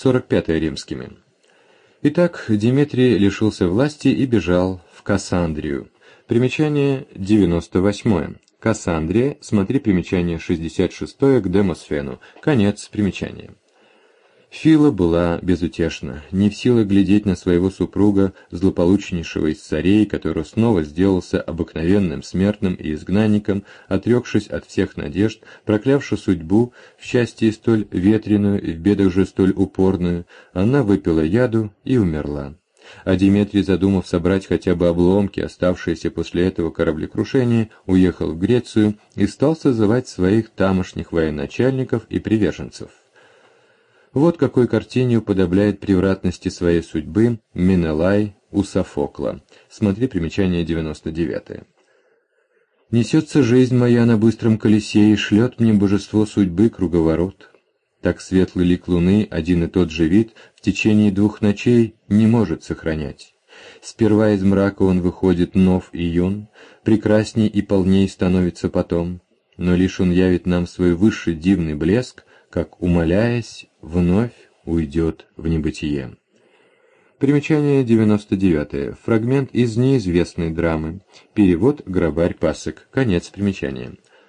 45 римскими. Итак, Деметрий лишился власти и бежал в Кассандрию. Примечание 98. Кассандрия, смотри примечание 66 к Демосфену. Конец примечания. Фила была безутешна, не в силах глядеть на своего супруга, злополучнейшего из царей, который снова сделался обыкновенным смертным и изгнанником, отрекшись от всех надежд, проклявши судьбу, в счастье столь ветреную и в бедах же столь упорную, она выпила яду и умерла. А Деметрий, задумав собрать хотя бы обломки, оставшиеся после этого кораблекрушения, уехал в Грецию и стал созывать своих тамошних военачальников и приверженцев. Вот какой картине уподобляет превратности своей судьбы Менелай у Софокла. Смотри примечание 99. «Несется жизнь моя на быстром колесе, и шлет мне божество судьбы круговорот. Так светлый лик луны, один и тот же вид, в течение 2 ночей не может сохранять. Сперва из мрака он выходит нов и юн, прекрасней и полней становится потом, но лишь он явит нам свой высший дивный блеск, как, умаляясь, вновь уйдет в небытие». Примечание 99. Фрагмент из неизвестной драмы. Перевод Грабарь Пасек. Конец примечания.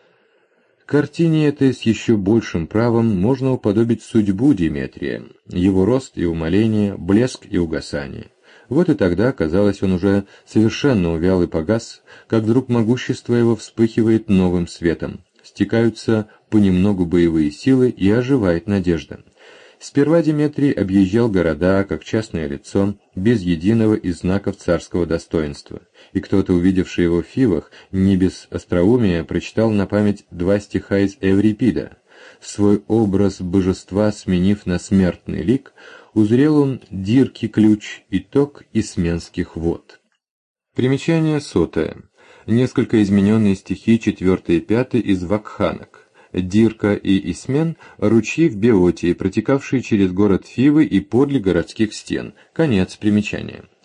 Картине этой с еще большим правом можно уподобить судьбу Деметрия, его рост и умаление, блеск и угасание. Вот и тогда, казалось, он уже совершенно увял и погас, как вдруг могущество его вспыхивает новым светом. Стекаются понемногу боевые силы, и оживает надежда. Сперва Деметрий объезжал города, как частное лицо, без единого из знаков царского достоинства, и кто-то, увидевший его в Фивах, не без остроумия прочитал на память 2 стиха из Эврипида. Свой образ божества сменив на смертный лик, узрел он Дирки ключ, итог Исменских вод. Примечание 100. Несколько измененные стихи 4 и 5 из Вакханок. Дирка и Исмен – ручьи в Беотии, протекавшие через город Фивы и подле городских стен. Конец примечания.